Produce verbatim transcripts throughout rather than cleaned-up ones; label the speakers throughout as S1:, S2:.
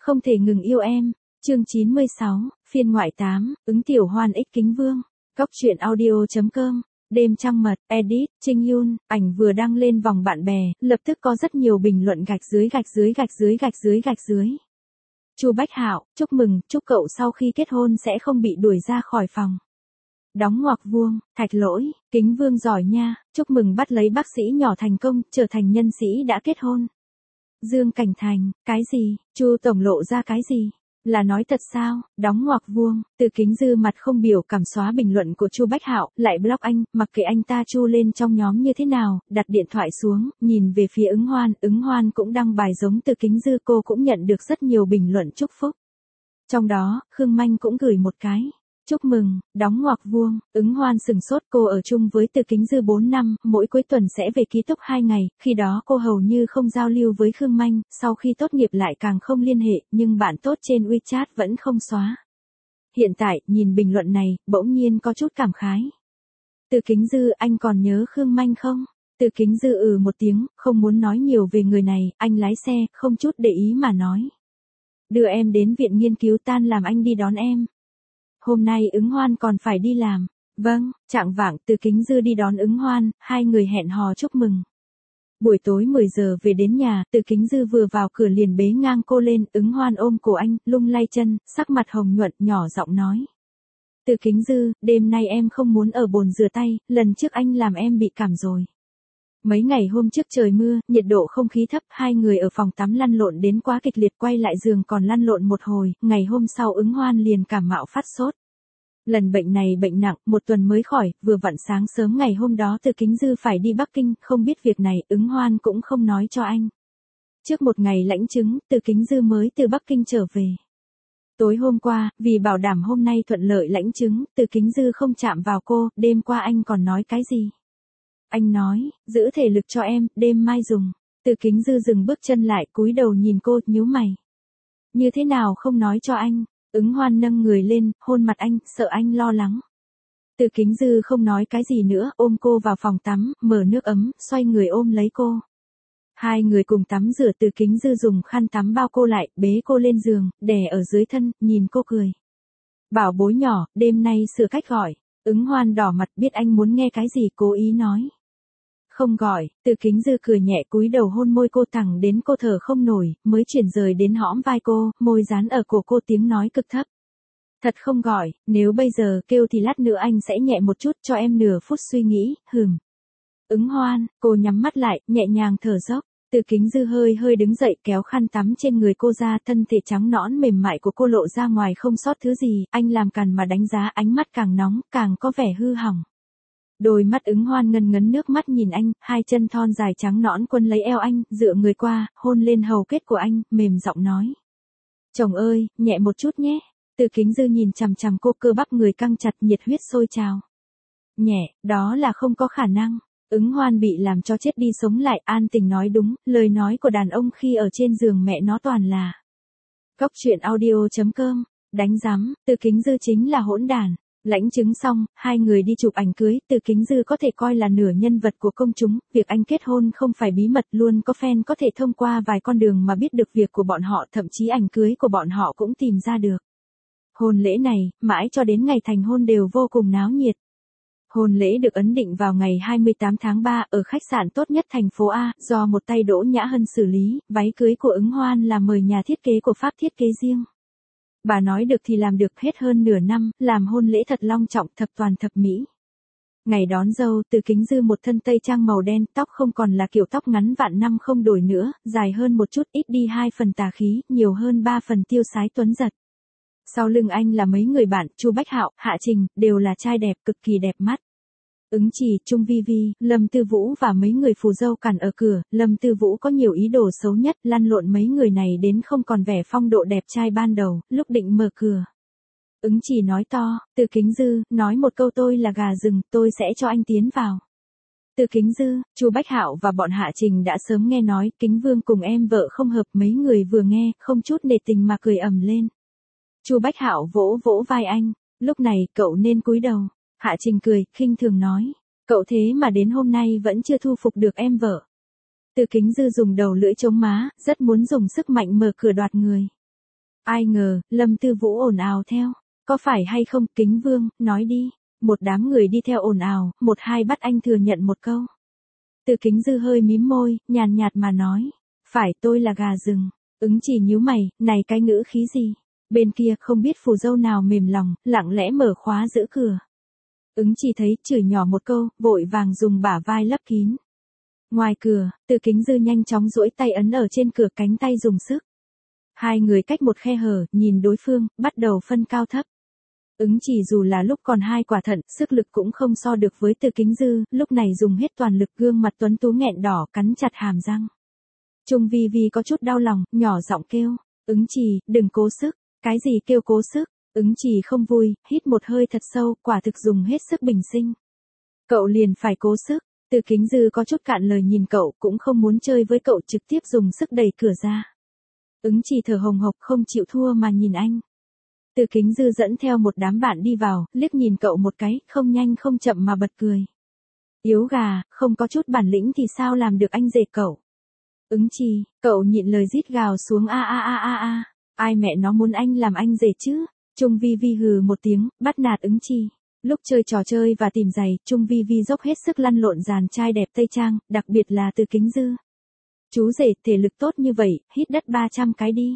S1: Không thể ngừng yêu em. Chương chín mươi sáu, phiên ngoại tám, ứng tiểu hoan ích kính vương. Cóc truyện audio chấm com. Đêm trăng mật, edit, Trinh Yun, ảnh vừa đăng lên vòng bạn bè, lập tức có rất nhiều bình luận gạch dưới gạch dưới gạch dưới gạch dưới gạch dưới. Chu Bách Hạo, chúc mừng, chúc cậu sau khi kết hôn sẽ không bị đuổi ra khỏi phòng. Đóng ngoặc vuông, Thạch Lỗi, kính vương giỏi nha, chúc mừng bắt lấy bác sĩ nhỏ thành công, trở thành nhân sĩ đã kết hôn. Dương Cảnh Thành, cái gì, Chu tổng lộ ra cái gì? Là nói thật sao? Đóng ngoặc vuông, Từ Kính Dư mặt không biểu cảm xóa bình luận của Chu Bách Hạo, lại block anh, mặc kệ anh ta chu lên trong nhóm như thế nào, đặt điện thoại xuống, nhìn về phía Ứng Hoan, Ứng Hoan cũng đăng bài giống Từ Kính Dư, cô cũng nhận được rất nhiều bình luận chúc phúc. Trong đó, Khương Manh cũng gửi một cái. Chúc mừng, đóng ngoặc vuông, Ứng Hoan sừng sốt, cô ở chung với Từ Kính Dư bốn năm, mỗi cuối tuần sẽ về ký túc hai ngày, khi đó cô hầu như không giao lưu với Khương Manh, sau khi tốt nghiệp lại càng không liên hệ, nhưng bạn tốt trên WeChat vẫn không xóa. Hiện tại, nhìn bình luận này, bỗng nhiên có chút cảm khái. Từ Kính Dư, anh còn nhớ Khương Manh không? Từ Kính Dư ừ một tiếng, không muốn nói nhiều về người này, anh lái xe, không chút để ý mà nói. Đưa em đến viện nghiên cứu, tan làm anh đi đón em. Hôm nay Ứng Hoan còn phải đi làm. Vâng, chạng vạng Từ Kính Dư đi đón Ứng Hoan, hai người hẹn hò chúc mừng. Buổi tối mười giờ về đến nhà, Từ Kính Dư vừa vào cửa liền bế ngang cô lên, Ứng Hoan ôm cổ anh, lung lay chân, sắc mặt hồng nhuận, nhỏ giọng nói. Từ Kính Dư, đêm nay em không muốn ở bồn rửa tay, lần trước anh làm em bị cảm rồi. Mấy ngày hôm trước trời mưa, nhiệt độ không khí thấp, hai người ở phòng tắm lăn lộn đến quá kịch liệt, quay lại giường còn lăn lộn một hồi, ngày hôm sau Ứng Hoan liền cảm mạo phát sốt. Lần bệnh này bệnh nặng, một tuần mới khỏi, vừa vặn sáng sớm ngày hôm đó Từ Kính Dư phải đi Bắc Kinh, không biết việc này, Ứng Hoan cũng không nói cho anh. Trước một ngày lãnh chứng, Từ Kính Dư mới từ Bắc Kinh trở về. Tối hôm qua, vì bảo đảm hôm nay thuận lợi lãnh chứng, Từ Kính Dư không chạm vào cô, đêm qua anh còn nói cái gì? Anh nói, giữ thể lực cho em, đêm mai dùng. Từ Kính Dư dừng bước chân lại, cúi đầu nhìn cô, nhíu mày. Như thế nào không nói cho anh? Ứng Hoan nâng người lên, hôn mặt anh, sợ anh lo lắng. Từ Kính Dư không nói cái gì nữa, ôm cô vào phòng tắm, mở nước ấm, xoay người ôm lấy cô. Hai người cùng tắm rửa, Từ Kính Dư dùng khăn tắm bao cô lại, bế cô lên giường, đè ở dưới thân, nhìn cô cười. Bảo bối nhỏ, đêm nay sửa cách gọi. Ứng Hoan đỏ mặt, biết anh muốn nghe cái gì, cố ý nói. Không gọi, Từ Kính Dư cười nhẹ, cúi đầu hôn môi cô thẳng đến cô thở không nổi, mới chuyển rời đến hõm vai cô, môi dán ở cổ cô, tiếng nói cực thấp. Thật không gọi, nếu bây giờ kêu thì lát nữa anh sẽ nhẹ một chút, cho em nửa phút suy nghĩ, hừm. Ứng Hoan, cô nhắm mắt lại, nhẹ nhàng thở dốc. Từ Kính Dư hơi hơi đứng dậy, kéo khăn tắm trên người cô ra, thân thể trắng nõn mềm mại của cô lộ ra ngoài không sót thứ gì, anh làm càn mà đánh giá, ánh mắt càng nóng, càng có vẻ hư hỏng. Đôi mắt Ứng Hoan ngân ngấn nước mắt nhìn anh, hai chân thon dài trắng nõn quấn lấy eo anh, dựa người qua, hôn lên hầu kết của anh, mềm giọng nói. Chồng ơi, nhẹ một chút nhé. Từ Kính Dư nhìn chằm chằm cô, cơ bắp người căng chặt, nhiệt huyết sôi trào. Nhẹ, đó là không có khả năng. Ứng Hoan bị làm cho chết đi sống lại, an tình nói đúng, lời nói của đàn ông khi ở trên giường mẹ nó toàn là. Cóc truyện audio chấm com, đánh rắm, Từ Kính Dư chính là hỗn đàn. Lãnh chứng xong, hai người đi chụp ảnh cưới, Từ Kính Dư có thể coi là nửa nhân vật của công chúng, việc anh kết hôn không phải bí mật, luôn có fan có thể thông qua vài con đường mà biết được việc của bọn họ, thậm chí ảnh cưới của bọn họ cũng tìm ra được. Hôn lễ này, mãi cho đến ngày thành hôn đều vô cùng náo nhiệt. Hôn lễ được ấn định vào ngày hai mươi tám tháng ba ở khách sạn tốt nhất thành phố A, do một tay Đỗ Nhã Hân xử lý, váy cưới của Ứng Hoan là mời nhà thiết kế của Pháp thiết kế riêng. Bà nói được thì làm được, hết hơn nửa năm, làm hôn lễ thật long trọng, thập toàn thập mỹ. Ngày đón dâu, Từ Kính Dư một thân tây trang màu đen, tóc không còn là kiểu tóc ngắn vạn năm không đổi nữa, dài hơn một chút, ít đi hai phần tà khí, nhiều hơn ba phần tiêu sái tuấn giật. Sau lưng anh là mấy người bạn, Chu Bách Hạo, Hạ Trình, đều là trai đẹp, cực kỳ đẹp mắt. Ứng Chỉ, Trung Vi Vi, Lâm Tư Vũ và mấy người phù dâu cản ở cửa, Lâm Tư Vũ có nhiều ý đồ xấu nhất, lăn lộn mấy người này đến không còn vẻ phong độ đẹp trai ban đầu, lúc định mở cửa. Ứng Chỉ nói to, Từ Kính Dư, nói một câu tôi là gà rừng, tôi sẽ cho anh tiến vào. Từ Kính Dư, Chu Bách Hạo và bọn Hạ Trình đã sớm nghe nói, Kính Vương cùng em vợ không hợp, mấy người vừa nghe, không chút nể tình mà cười ầm lên. Chu Bách Hạo vỗ vỗ vai anh, lúc này cậu nên cúi đầu. Hạ Trình cười, khinh thường nói, cậu thế mà đến hôm nay vẫn chưa thu phục được em vợ. Từ Kính Dư dùng đầu lưỡi chống má, rất muốn dùng sức mạnh mở cửa đoạt người. Ai ngờ, Lâm Tư Vũ ồn ào theo. Có phải hay không, Kính Vương, nói đi. Một đám người đi theo ồn ào, một hai bắt anh thừa nhận một câu. Từ Kính Dư hơi mím môi, nhàn nhạt mà nói. Phải, tôi là gà rừng. Ứng Chỉ nhíu mày, này cái ngữ khí gì? Bên kia không biết phù dâu nào mềm lòng, lặng lẽ mở khóa giữ cửa. Ứng Chỉ thấy, chửi nhỏ một câu, vội vàng dùng bả vai lấp kín. Ngoài cửa, Từ Kính Dư nhanh chóng duỗi tay ấn ở trên cửa, cánh tay dùng sức. Hai người cách một khe hở, nhìn đối phương, bắt đầu phân cao thấp. Ứng Chỉ dù là lúc còn hai quả thận, sức lực cũng không so được với Từ Kính Dư, lúc này dùng hết toàn lực, gương mặt tuấn tú nghẹn đỏ, cắn chặt hàm răng. Trung Vi Vi có chút đau lòng, nhỏ giọng kêu, Ứng Chỉ, đừng cố sức. Cái gì kêu cố sức? Ứng Chỉ không vui, hít một hơi thật sâu, quả thực dùng hết sức bình sinh. Cậu liền phải cố sức. Từ Kính Dư có chút cạn lời nhìn cậu, cũng không muốn chơi với cậu, trực tiếp dùng sức đẩy cửa ra. Ứng Chỉ thở hồng hộc không chịu thua mà nhìn anh. Từ Kính Dư dẫn theo một đám bạn đi vào, liếc nhìn cậu một cái, không nhanh không chậm mà bật cười. Yếu gà, không có chút bản lĩnh thì sao làm được anh rể cậu. Ứng Chỉ, cậu nhịn lời rít gào xuống a a a a a. Ai mẹ nó muốn anh làm anh rể chứ? Trung Vi Vi hừ một tiếng, bắt nạt Ứng Chỉ. Lúc chơi trò chơi và tìm giày, Trung Vi Vi dốc hết sức lăn lộn dàn trai đẹp Tây Trang, đặc biệt là Từ Kính Dư. Chú rể, thể lực tốt như vậy, hít đất ba trăm cái đi.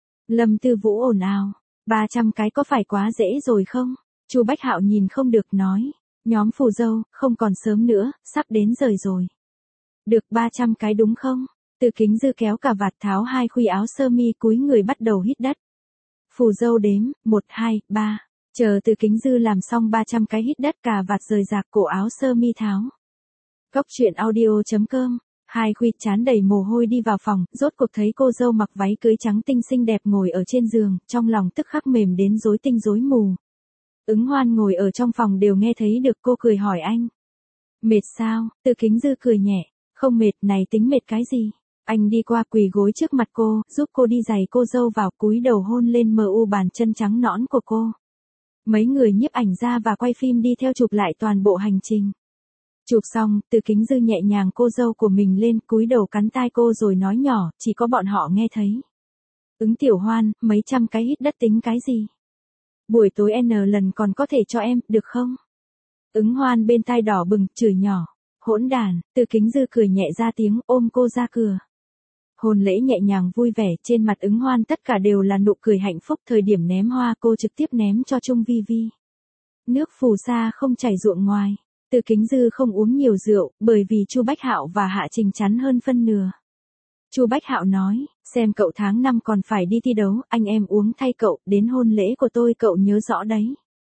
S1: Lâm Tư Vũ ồn ào. ba trăm cái có phải quá dễ rồi không? Chu Bách Hạo nhìn không được nói. Nhóm phù dâu, không còn sớm nữa, sắp đến giờ rồi. Được ba trăm cái đúng không? Từ Kính Dư kéo cà vạt tháo hai khuy áo sơ mi cúi người bắt đầu hít đất. Phù dâu đếm, một, hai, ba. Chờ Từ Kính Dư làm xong ba trăm cái hít đất, cà vạt rời rạc, cổ áo sơ mi tháo. Cốc truyện audio chấm com. Hai khuy chán đầy mồ hôi đi vào phòng, rốt cuộc thấy cô dâu mặc váy cưới trắng tinh xinh đẹp ngồi ở trên giường, trong lòng tức khắc mềm đến rối tinh rối mù. Ứng Hoan ngồi ở trong phòng đều nghe thấy được cô cười hỏi anh. Mệt sao? Từ Kính Dư cười nhẹ. Không mệt, này tính mệt cái gì? Anh đi qua quỳ gối trước mặt cô, giúp cô đi giày cô dâu vào, cúi đầu hôn lên mờ u bàn chân trắng nõn của cô. Mấy người nhiếp ảnh ra và quay phim đi theo chụp lại toàn bộ hành trình. Chụp xong, Từ Kính Dư nhẹ nhàng cô dâu của mình lên, cúi đầu cắn tai cô rồi nói nhỏ, chỉ có bọn họ nghe thấy. Ứng Tiểu Hoan, mấy trăm cái hít đất tính cái gì? Buổi tối N lần còn có thể cho em, được không? Ứng Hoan bên tai đỏ bừng, chửi nhỏ. Hỗn đàn. Từ Kính Dư cười nhẹ ra tiếng, ôm cô ra cửa. Hôn lễ nhẹ nhàng vui vẻ, trên mặt Ứng Hoan tất cả đều là nụ cười hạnh phúc. Thời điểm ném hoa cô trực tiếp ném cho Trung Vi Vi. Nước phù sa không chảy ruộng ngoài. Từ Kính Dư không uống nhiều rượu, bởi vì Chu Bách Hạo và Hạ Trình chắn hơn phân nửa. Chu Bách Hạo nói, xem cậu tháng năm còn phải đi thi đấu, anh em uống thay cậu, đến hôn lễ của tôi cậu nhớ rõ đấy.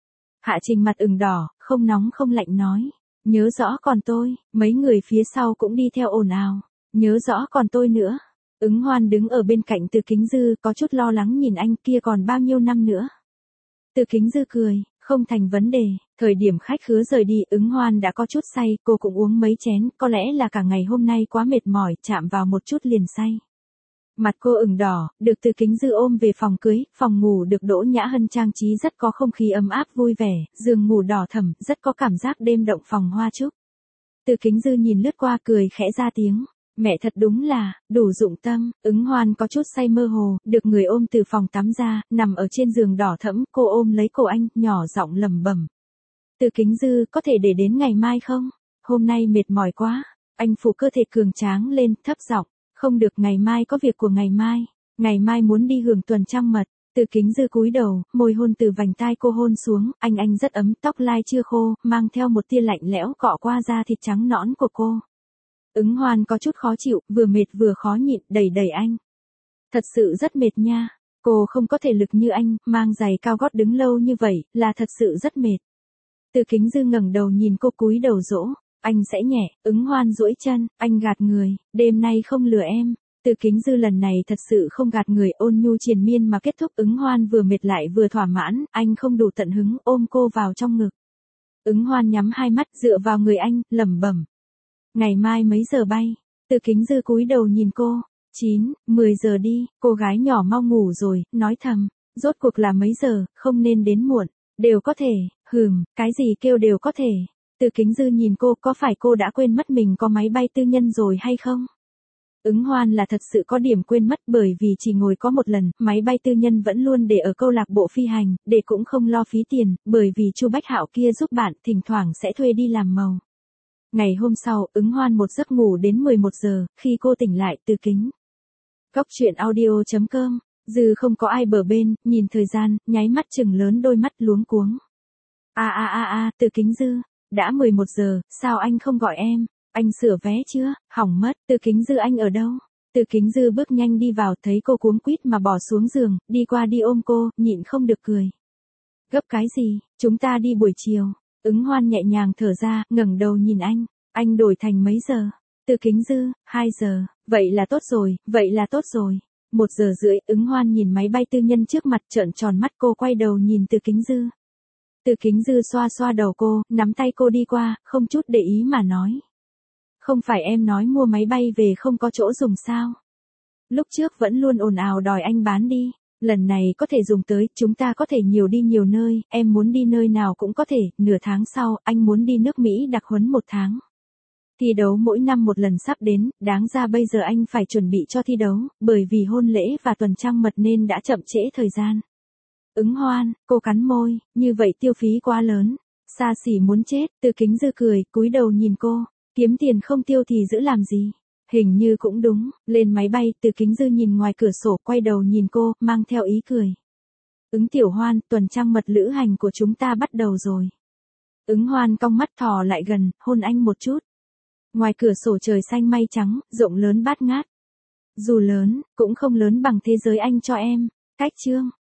S1: Hạ Trình mặt ửng đỏ, không nóng không lạnh nói, nhớ rõ còn tôi, mấy người phía sau cũng đi theo ồn ào, nhớ rõ còn tôi nữa. Ứng Hoan đứng ở bên cạnh Từ Kính Dư, có chút lo lắng nhìn anh, kia còn bao nhiêu năm nữa. Từ Kính Dư cười, không thành vấn đề. Thời điểm khách khứa rời đi, Ứng Hoan đã có chút say, cô cũng uống mấy chén, có lẽ là cả ngày hôm nay quá mệt mỏi, chạm vào một chút liền say. Mặt cô ửng đỏ, được Từ Kính Dư ôm về phòng cưới, phòng ngủ được Đỗ Nhã Hân trang trí rất có không khí ấm áp vui vẻ, giường ngủ đỏ thẫm, rất có cảm giác đêm động phòng hoa trúc. Từ Kính Dư nhìn lướt qua cười khẽ ra tiếng. Mẹ thật đúng là, đủ dụng tâm. Ứng Hoan có chút say mơ hồ, được người ôm từ phòng tắm ra, nằm ở trên giường đỏ thẫm, cô ôm lấy cổ anh, nhỏ giọng lẩm bẩm. Từ Kính Dư, có thể để đến ngày mai không? Hôm nay mệt mỏi quá. Anh phủ cơ thể cường tráng lên, thấp giọng. Không được, ngày mai có việc của ngày mai. Ngày mai muốn đi hưởng tuần trăng mật. Từ Kính Dư cúi đầu, môi hôn từ vành tai cô hôn xuống, anh anh rất ấm, tóc lai chưa khô, mang theo một tia lạnh lẽo cọ qua da thịt trắng nõn của cô. Ứng Hoan có chút khó chịu, vừa mệt vừa khó nhịn, đẩy đẩy anh. Thật sự rất mệt nha. Cô không có thể lực như anh, mang giày cao gót đứng lâu như vậy, là thật sự rất mệt. Từ Kính Dư ngẩng đầu nhìn cô cúi đầu dỗ. Anh sẽ nhẹ. Ứng Hoan duỗi chân, anh gạt người, đêm nay không lừa em. Từ Kính Dư lần này thật sự không gạt người, ôn nhu triền miên mà kết thúc. Ứng Hoan vừa mệt lại vừa thỏa mãn, anh không đủ tận hứng, ôm cô vào trong ngực. Ứng Hoan nhắm hai mắt, dựa vào người anh, lẩm bẩm. Ngày mai mấy giờ bay? Từ Kính Dư cúi đầu nhìn cô. chín, mười giờ đi, cô gái nhỏ mau ngủ rồi, nói thầm. Rốt cuộc là mấy giờ, không nên đến muộn. Đều có thể, hừm, cái gì kêu đều có thể. Từ Kính Dư nhìn cô, có phải cô đã quên mất mình có máy bay tư nhân rồi hay không? Ứng Hoan là thật sự có điểm quên mất bởi vì chỉ ngồi có một lần, máy bay tư nhân vẫn luôn để ở câu lạc bộ phi hành, để cũng không lo phí tiền, bởi vì Chu Bách Hạo kia giúp bạn, thỉnh thoảng sẽ thuê đi làm màu. Ngày hôm sau, Ứng Hoan một giấc ngủ đến mười một giờ, khi cô tỉnh lại từ kính. Cóc truyện audio chấm com, Dư không có ai bờ bên, nhìn thời gian, nháy mắt chừng lớn đôi mắt luống cuống. A a a a, Từ Kính Dư, đã mười một giờ, sao anh không gọi em? Anh sửa vé chưa? Hỏng mất, Từ Kính Dư anh ở đâu? Từ Kính Dư bước nhanh đi vào, thấy cô cuống quýt mà bỏ xuống giường, đi qua đi ôm cô, nhịn không được cười. Gấp cái gì, chúng ta đi buổi chiều. Ứng Hoan nhẹ nhàng thở ra, ngẩng đầu nhìn anh, anh đổi thành mấy giờ? Từ Kính Dư, hai giờ, vậy là tốt rồi, vậy là tốt rồi. Một giờ rưỡi, Ứng Hoan nhìn máy bay tư nhân trước mặt trợn tròn mắt, cô quay đầu nhìn Từ Kính Dư. Từ Kính Dư xoa xoa đầu cô, nắm tay cô đi qua, không chút để ý mà nói. Không phải em nói mua máy bay về không có chỗ dùng sao? Lúc trước vẫn luôn ồn ào đòi anh bán đi, lần này có thể dùng tới, chúng ta có thể nhiều đi nhiều nơi, em muốn đi nơi nào cũng có thể, nửa tháng sau, anh muốn đi nước Mỹ đặc huấn một tháng. Thi đấu mỗi năm một lần sắp đến, đáng ra bây giờ anh phải chuẩn bị cho thi đấu, bởi vì hôn lễ và tuần trăng mật nên đã chậm trễ thời gian. Ứng Hoan, cô cắn môi, như vậy tiêu phí quá lớn, xa xỉ muốn chết. Từ Kính Dư cười, cúi đầu nhìn cô, kiếm tiền không tiêu thì giữ làm gì? Hình như cũng đúng. Lên máy bay, Từ Kính Dư nhìn ngoài cửa sổ, quay đầu nhìn cô, mang theo ý cười. Ứng Tiểu Hoan, tuần trăng mật lữ hành của chúng ta bắt đầu rồi. Ứng Hoan cong mắt thò lại gần, hôn anh một chút. Ngoài cửa sổ trời xanh mây trắng, rộng lớn bát ngát. Dù lớn, cũng không lớn bằng thế giới anh cho em. Cách chương.